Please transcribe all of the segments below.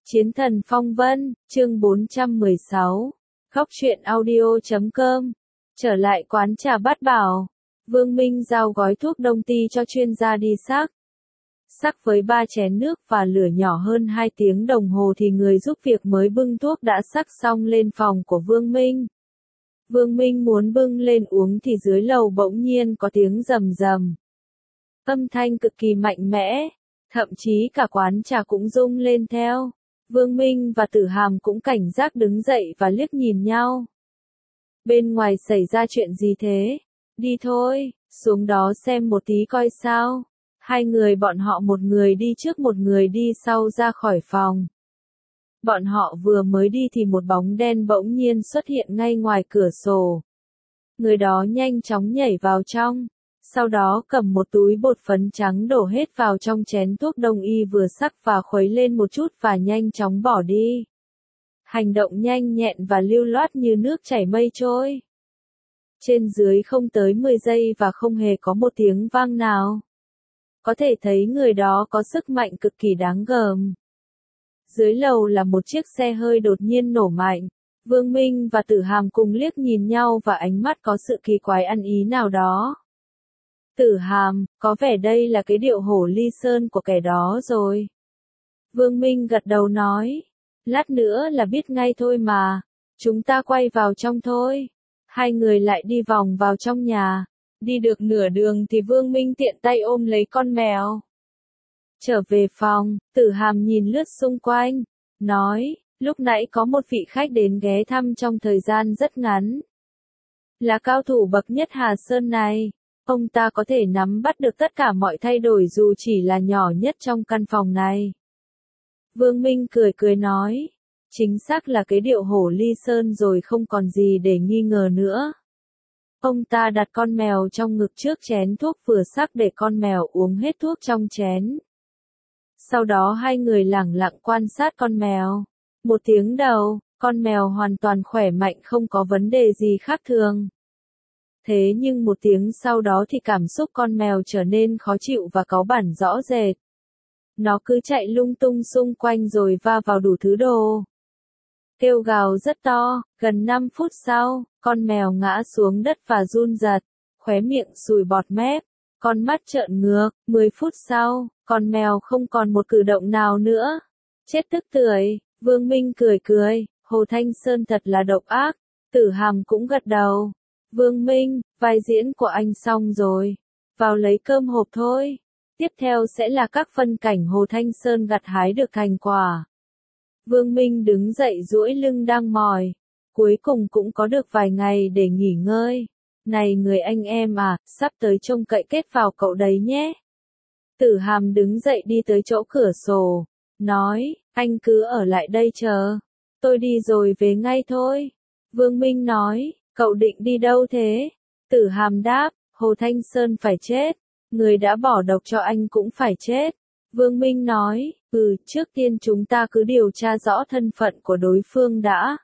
Chiến thần phong vân, chương 416. Góc truyện audio.com. Trở lại quán trà Bát Bảo, Vương Minh giao gói thuốc đông ty cho chuyên gia đi sắc. Sắc với 3 chén nước và lửa nhỏ hơn 2 tiếng đồng hồ thì người giúp việc mới bưng thuốc đã sắc xong lên phòng của Vương Minh. Vương Minh muốn bưng lên uống thì dưới lầu bỗng nhiên có tiếng rầm rầm. Âm thanh cực kỳ mạnh mẽ, thậm chí cả quán trà cũng rung lên theo. Vương Minh và Tử Hàm cũng cảnh giác đứng dậy và liếc nhìn nhau. Bên ngoài xảy ra chuyện gì thế? Đi thôi, xuống đó xem một tí coi sao. Hai người bọn họ một người đi trước một người đi sau ra khỏi phòng. Bọn họ vừa mới đi thì một bóng đen bỗng nhiên xuất hiện ngay ngoài cửa sổ. Người đó nhanh chóng nhảy vào trong, sau đó cầm một túi bột phấn trắng đổ hết vào trong chén thuốc đông y vừa sắc và khuấy lên một chút và nhanh chóng bỏ đi. Hành động nhanh nhẹn và lưu loát như nước chảy mây trôi. Trên dưới không tới 10 giây và không hề có một tiếng vang nào. Có thể thấy người đó có sức mạnh cực kỳ đáng gờm. Dưới lầu là một chiếc xe hơi đột nhiên nổ mạnh. Vương Minh và Tử Hàm cùng liếc nhìn nhau và ánh mắt có sự kỳ quái ăn ý nào đó. Tử Hàm, có vẻ đây là cái điệu hổ ly sơn của kẻ đó rồi. Vương Minh gật đầu nói. Lát nữa là biết ngay thôi mà. Chúng ta quay vào trong thôi. Hai người lại đi vòng vào trong nhà. Đi được nửa đường thì Vương Minh tiện tay ôm lấy con mèo. Trở về phòng, Tử Hàm nhìn lướt xung quanh. Nói, lúc nãy có một vị khách đến ghé thăm trong thời gian rất ngắn. Là cao thủ bậc nhất Hà Sơn này. Ông ta có thể nắm bắt được tất cả mọi thay đổi dù chỉ là nhỏ nhất trong căn phòng này. Vương Minh cười cười nói. Chính xác là cái điệu hổ ly sơn rồi, không còn gì để nghi ngờ nữa. Ông ta đặt con mèo trong ngực trước chén thuốc vừa sắc để con mèo uống hết thuốc trong chén. Sau đó hai người lẳng lặng quan sát con mèo. 1 tiếng đầu, con mèo hoàn toàn khỏe mạnh không có vấn đề gì khác thường. Thế nhưng 1 tiếng sau đó thì cảm xúc con mèo trở nên khó chịu và cáu bẳn rõ rệt. Nó cứ chạy lung tung xung quanh rồi va vào đủ thứ đồ. Kêu gào rất to, gần 5 phút sau, con mèo ngã xuống đất và run rẩy, khóe miệng sùi bọt mép, con mắt trợn ngược. 10 phút sau, con mèo không còn một cử động nào nữa. Chết tức tưởi, Vương Minh cười cười, Hồ Thanh Sơn thật là độc ác. Tử Hàm cũng gật đầu. Vương Minh, vai diễn của anh xong rồi. Vào lấy cơm hộp thôi. Tiếp theo sẽ là các phân cảnh Hồ Thanh Sơn gặt hái được thành quả. Vương Minh đứng dậy duỗi lưng đang mỏi. Cuối cùng cũng có được vài ngày để nghỉ ngơi. Này người anh em à, sắp tới trông cậy kết vào cậu đấy nhé. Tử Hàm đứng dậy đi tới chỗ cửa sổ. Nói, anh cứ ở lại đây chờ. Tôi đi rồi về ngay thôi. Vương Minh nói, cậu định đi đâu thế? Tử Hàm đáp, Hồ Thanh Sơn phải chết. Người đã bỏ độc cho anh cũng phải chết. Vương Minh nói, trước tiên chúng ta cứ điều tra rõ thân phận của đối phương đã.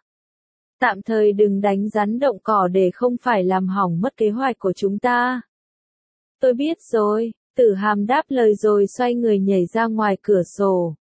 Tạm thời đừng đánh rắn động cỏ để không phải làm hỏng mất kế hoạch của chúng ta. Tôi biết rồi, Tử Hàm đáp lời rồi xoay người nhảy ra ngoài cửa sổ.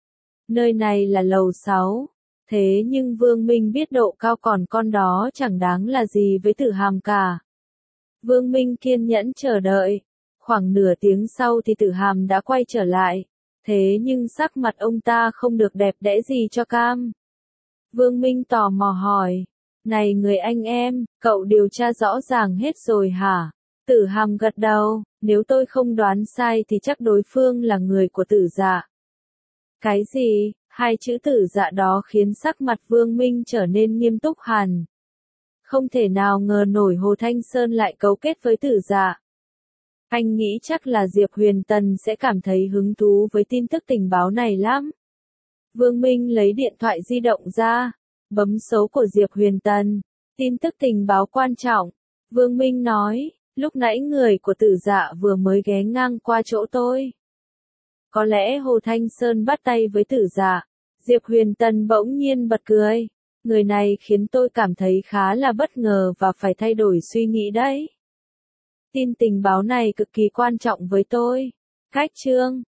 Nơi này là lầu 6. Thế nhưng Vương Minh biết độ cao còn con đó chẳng đáng là gì với Tử Hàm cả. Vương Minh kiên nhẫn chờ đợi. Khoảng nửa tiếng sau thì Tử Hàm đã quay trở lại. Thế nhưng sắc mặt ông ta không được đẹp đẽ gì cho cam. Vương Minh tò mò hỏi. Này người anh em, cậu điều tra rõ ràng hết rồi hả? Tử Hàm gật đầu. Nếu tôi không đoán sai thì chắc đối phương là người của Tử Dạ. Cái gì? 2 chữ Tử Dạ đó khiến sắc mặt Vương Minh trở nên nghiêm túc hẳn. Không thể nào ngờ nổi Hồ Thanh Sơn lại cấu kết với Tử Dạ. Anh nghĩ chắc là Diệp Huyền Tần sẽ cảm thấy hứng thú với tin tức tình báo này lắm. Vương Minh lấy điện thoại di động ra, bấm số của Diệp Huyền Tần. Tin tức tình báo quan trọng. Vương Minh nói, lúc nãy người của Tử Dạ vừa mới ghé ngang qua chỗ tôi. Có lẽ Hồ Thanh Sơn bắt tay với Tử Dạ. Diệp Huyền Tần bỗng nhiên bật cười. Người này khiến tôi cảm thấy khá là bất ngờ và phải thay đổi suy nghĩ đấy. Tin tình báo này cực kỳ quan trọng với tôi. Cách chương